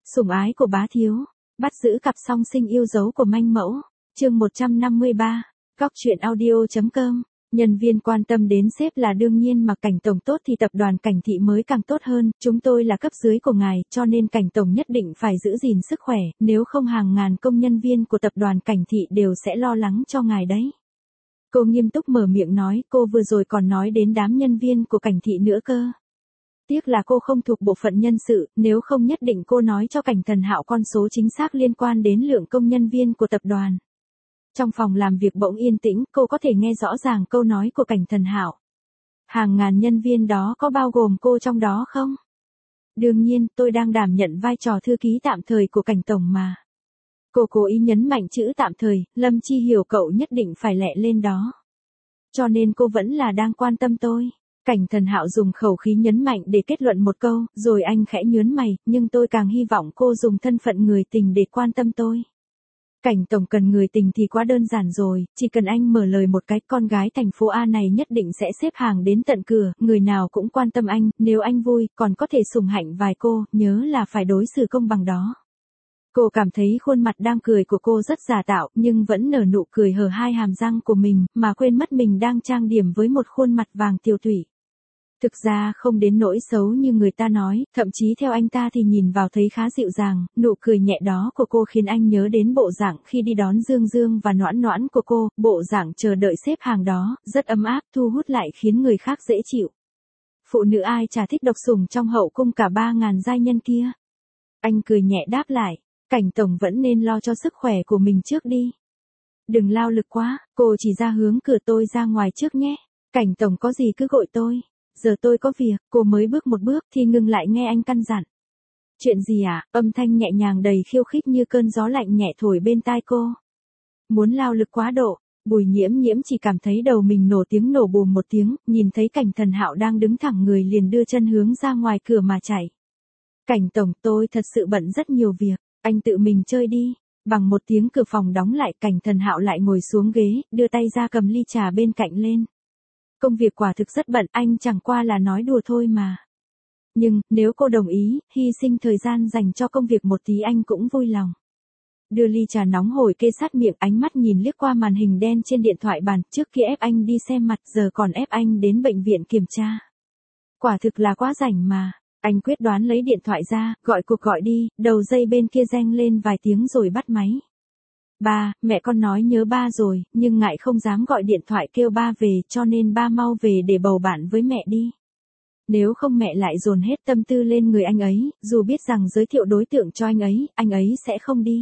Sủng ái của bá thiếu, bắt giữ cặp song sinh yêu dấu của manh mẫu, chương 153, góc truyện audio.com. Nhân viên quan tâm đến sếp là đương nhiên mà Cảnh tổng tốt thì tập đoàn Cảnh thị mới càng tốt hơn, chúng tôi là cấp dưới của ngài, cho nên Cảnh tổng nhất định phải giữ gìn sức khỏe, nếu không hàng ngàn công nhân viên của tập đoàn Cảnh thị đều sẽ lo lắng cho ngài đấy. Cô nghiêm túc mở miệng nói, cô vừa rồi còn nói đến đám nhân viên của Cảnh thị nữa cơ. Tiếc là cô không thuộc bộ phận nhân sự, nếu không nhất định cô nói cho Cảnh Thần Hạo con số chính xác liên quan đến lượng công nhân viên của tập đoàn. Trong phòng làm việc bỗng yên tĩnh, cô có thể nghe rõ ràng câu nói của Cảnh Thần Hạo. Hàng ngàn nhân viên đó có bao gồm cô trong đó không? Đương nhiên, tôi đang đảm nhận vai trò thư ký tạm thời của Cảnh tổng mà. Cô cố ý nhấn mạnh chữ tạm thời, Lâm Chi hiểu cậu nhất định phải lẹ lên đó. Cho nên cô vẫn là đang quan tâm tôi. Cảnh Thần Hạo dùng khẩu khí nhấn mạnh để kết luận một câu, rồi anh khẽ nhướng mày, nhưng tôi càng hy vọng cô dùng thân phận người tình để quan tâm tôi. Cảnh tổng cần người tình thì quá đơn giản rồi, chỉ cần anh mở lời một cái, con gái thành phố A này nhất định sẽ xếp hàng đến tận cửa, người nào cũng quan tâm anh, nếu anh vui, còn có thể sủng hạnh vài cô, nhớ là phải đối xử công bằng đó. Cô cảm thấy khuôn mặt đang cười của cô rất giả tạo, nhưng vẫn nở nụ cười hở hai hàm răng của mình, mà quên mất mình đang trang điểm với một khuôn mặt vàng tiều tụy. Thực ra không đến nỗi xấu như người ta nói, thậm chí theo anh ta thì nhìn vào thấy khá dịu dàng, nụ cười nhẹ đó của cô khiến anh nhớ đến bộ dạng khi đi đón Dương Dương và Noãn Noãn của cô, bộ dạng chờ đợi xếp hàng đó, rất ấm áp, thu hút lại khiến người khác dễ chịu. Phụ nữ ai chả thích độc sủng trong hậu cung cả 3.000 giai nhân kia. Anh cười nhẹ đáp lại, Cảnh tổng vẫn nên lo cho sức khỏe của mình trước đi. Đừng lao lực quá, cô chỉ ra hướng cửa, tôi ra ngoài trước nhé. Cảnh tổng có gì cứ gọi tôi. Giờ tôi có việc, cô mới bước một bước thì ngừng lại nghe anh căn dặn. Chuyện gì ạ? Âm thanh nhẹ nhàng đầy khiêu khích như cơn gió lạnh nhẹ thổi bên tai cô. Muốn lao lực quá độ, Bùi Nhiễm Nhiễm chỉ cảm thấy đầu mình nổ tiếng nổ bùm một tiếng, nhìn thấy Cảnh Thần Hạo đang đứng thẳng người liền đưa chân hướng ra ngoài cửa mà chạy. Cảnh tổng, tôi thật sự bận rất nhiều việc, anh tự mình chơi đi. Bằng một tiếng cửa phòng đóng lại, Cảnh Thần Hạo lại ngồi xuống ghế, đưa tay ra cầm ly trà bên cạnh lên. Công việc quả thực rất bận, anh chẳng qua là nói đùa thôi mà. Nhưng, nếu cô đồng ý, hy sinh thời gian dành cho công việc một tí anh cũng vui lòng. Đưa ly trà nóng hổi kê sát miệng, ánh mắt nhìn liếc qua màn hình đen trên điện thoại bàn, trước kia ép anh đi xem mặt, giờ còn ép anh đến bệnh viện kiểm tra. Quả thực là quá rảnh mà. Anh quyết đoán lấy điện thoại ra, gọi cuộc gọi đi, đầu dây bên kia reng lên vài tiếng rồi bắt máy. Ba, mẹ con nói nhớ ba rồi, nhưng ngại không dám gọi điện thoại kêu ba về, cho nên ba mau về để bầu bạn với mẹ đi. Nếu không mẹ lại dồn hết tâm tư lên người anh ấy, dù biết rằng giới thiệu đối tượng cho anh ấy sẽ không đi.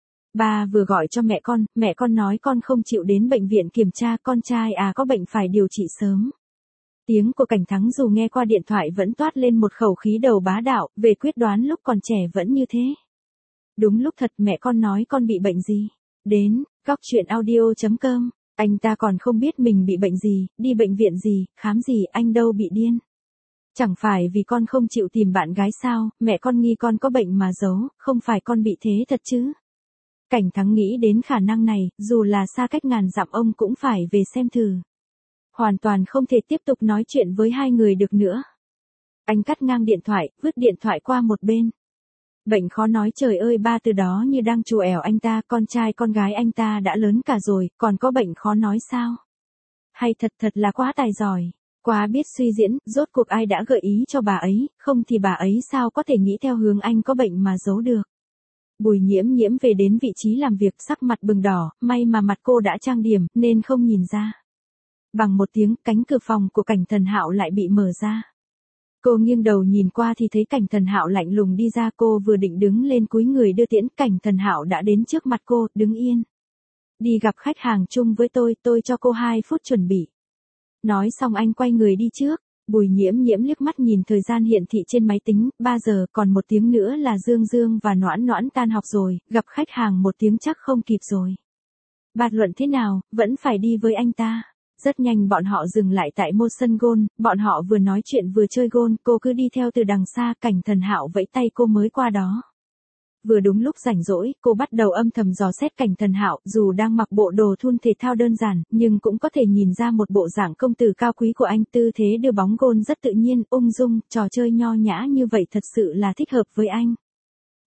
Ba vừa gọi cho mẹ con nói con không chịu đến bệnh viện kiểm tra, con trai có bệnh phải điều trị sớm. Tiếng của Cảnh Thắng dù nghe qua điện thoại vẫn toát lên một khẩu khí đầu bá đạo, về quyết đoán lúc còn trẻ vẫn như thế. Đúng lúc thật, mẹ con nói con bị bệnh gì? Đến, góc truyện audio.com, anh ta còn không biết mình bị bệnh gì, đi bệnh viện gì, khám gì, anh đâu bị điên. Chẳng phải vì con không chịu tìm bạn gái sao, mẹ con nghi con có bệnh mà giấu, không phải con bị thế thật chứ. Cảnh Thắng nghĩ đến khả năng này, dù là xa cách ngàn dặm ông cũng phải về xem thử. Hoàn toàn không thể tiếp tục nói chuyện với hai người được nữa. Anh cắt ngang điện thoại, vứt điện thoại qua một bên. Bệnh khó nói, trời ơi, ba từ đó như đang trù ẻo anh ta, con trai con gái anh ta đã lớn cả rồi, còn có bệnh khó nói sao? Hay thật là quá tài giỏi, quá biết suy diễn, rốt cuộc ai đã gợi ý cho bà ấy, không thì bà ấy sao có thể nghĩ theo hướng anh có bệnh mà giấu được. Bùi Nhiễm Nhiễm về đến vị trí làm việc, sắc mặt bừng đỏ, may mà mặt cô đã trang điểm, nên không nhìn ra. Bằng một tiếng, cánh cửa phòng của Cảnh Thần Hạo lại bị mở ra. Cô nghiêng đầu nhìn qua thì thấy Cảnh Thần Hạo lạnh lùng đi ra, cô vừa định đứng lên cúi người đưa tiễn, Cảnh Thần Hạo đã đến trước mặt cô, đứng yên. Đi gặp khách hàng chung với tôi cho cô 2 phút chuẩn bị. Nói xong anh quay người đi trước, Bùi Nhiễm Nhiễm liếc mắt nhìn thời gian hiển thị trên máy tính, 3 giờ, còn 1 tiếng nữa là Dương Dương và Noãn Noãn tan học rồi, gặp khách hàng 1 tiếng chắc không kịp rồi. Bàn luận thế nào, vẫn phải đi với anh ta. Rất nhanh bọn họ dừng lại tại một sân golf, bọn họ vừa nói chuyện vừa chơi golf, cô cứ đi theo từ đằng xa, Cảnh Thần Hạo vẫy tay cô mới qua đó. Vừa đúng lúc rảnh rỗi, cô bắt đầu âm thầm dò xét Cảnh Thần Hạo, dù đang mặc bộ đồ thun thể thao đơn giản, nhưng cũng có thể nhìn ra một bộ dạng công tử cao quý của anh, tư thế đưa bóng golf rất tự nhiên, ung dung, trò chơi nho nhã như vậy thật sự là thích hợp với anh.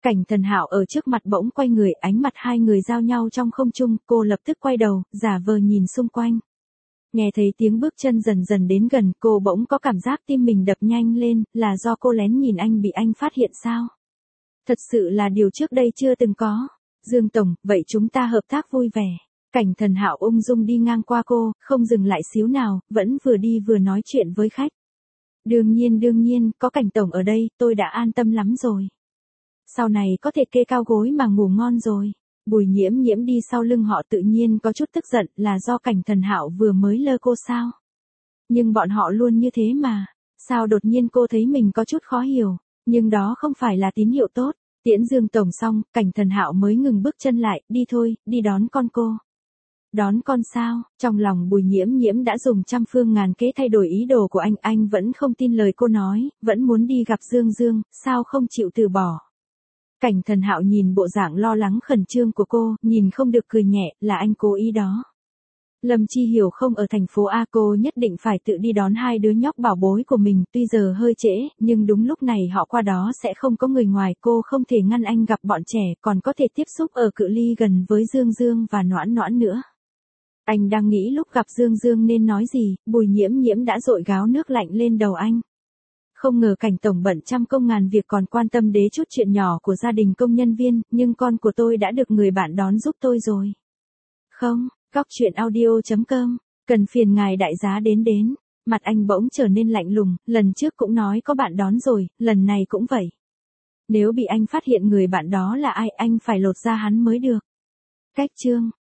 Cảnh Thần Hạo ở trước mặt bỗng quay người, ánh mặt hai người giao nhau trong không trung, cô lập tức quay đầu, giả vờ nhìn xung quanh. Nghe thấy tiếng bước chân dần dần đến gần, cô bỗng có cảm giác tim mình đập nhanh lên, là do cô lén nhìn anh bị anh phát hiện sao? Thật sự là điều trước đây chưa từng có. Dương Tổng, vậy chúng ta hợp tác vui vẻ. Cảnh Thần Hạo ung dung đi ngang qua cô, không dừng lại xíu nào, vẫn vừa đi vừa nói chuyện với khách. Đương nhiên, có Cảnh Tổng ở đây, tôi đã an tâm lắm rồi. Sau này có thể kê cao gối mà ngủ ngon rồi. Bùi Nhiễm Nhiễm đi sau lưng họ tự nhiên có chút tức giận, là do Cảnh Thần Hạo vừa mới lơ cô sao? Nhưng bọn họ luôn như thế mà. Sao đột nhiên cô thấy mình có chút khó hiểu, nhưng đó không phải là tín hiệu tốt. Tiễn Dương Tổng xong, Cảnh Thần Hạo mới ngừng bước chân lại, đi thôi, đi đón con cô. Đón con sao? Trong lòng Bùi Nhiễm Nhiễm đã dùng trăm phương ngàn kế thay đổi ý đồ của anh vẫn không tin lời cô nói, vẫn muốn đi gặp Dương Dương, sao không chịu từ bỏ. Cảnh Thần Hạo nhìn bộ dạng lo lắng khẩn trương của cô, nhìn không được cười nhẹ, là anh cố ý đó. Lâm Chi Hiểu không ở thành phố A, cô nhất định phải tự đi đón hai đứa nhóc bảo bối của mình, tuy giờ hơi trễ, nhưng đúng lúc này họ qua đó sẽ không có người ngoài, cô không thể ngăn anh gặp bọn trẻ, còn có thể tiếp xúc ở cự ly gần với Dương Dương và Noãn Noãn nữa. Anh đang nghĩ lúc gặp Dương Dương nên nói gì, Bùi Nhiễm Nhiễm đã dội gáo nước lạnh lên đầu anh. Không ngờ Cảnh Tổng bận trăm công ngàn việc còn quan tâm đến chút chuyện nhỏ của gia đình công nhân viên, nhưng con của tôi đã được người bạn đón giúp tôi rồi. Không, Goctruyện.audio.com, cần phiền ngài đại giá đến. Mặt anh bỗng trở nên lạnh lùng, lần trước cũng nói có bạn đón rồi, lần này cũng vậy. Nếu bị anh phát hiện người bạn đó là ai, anh phải lột da hắn mới được. Cách chương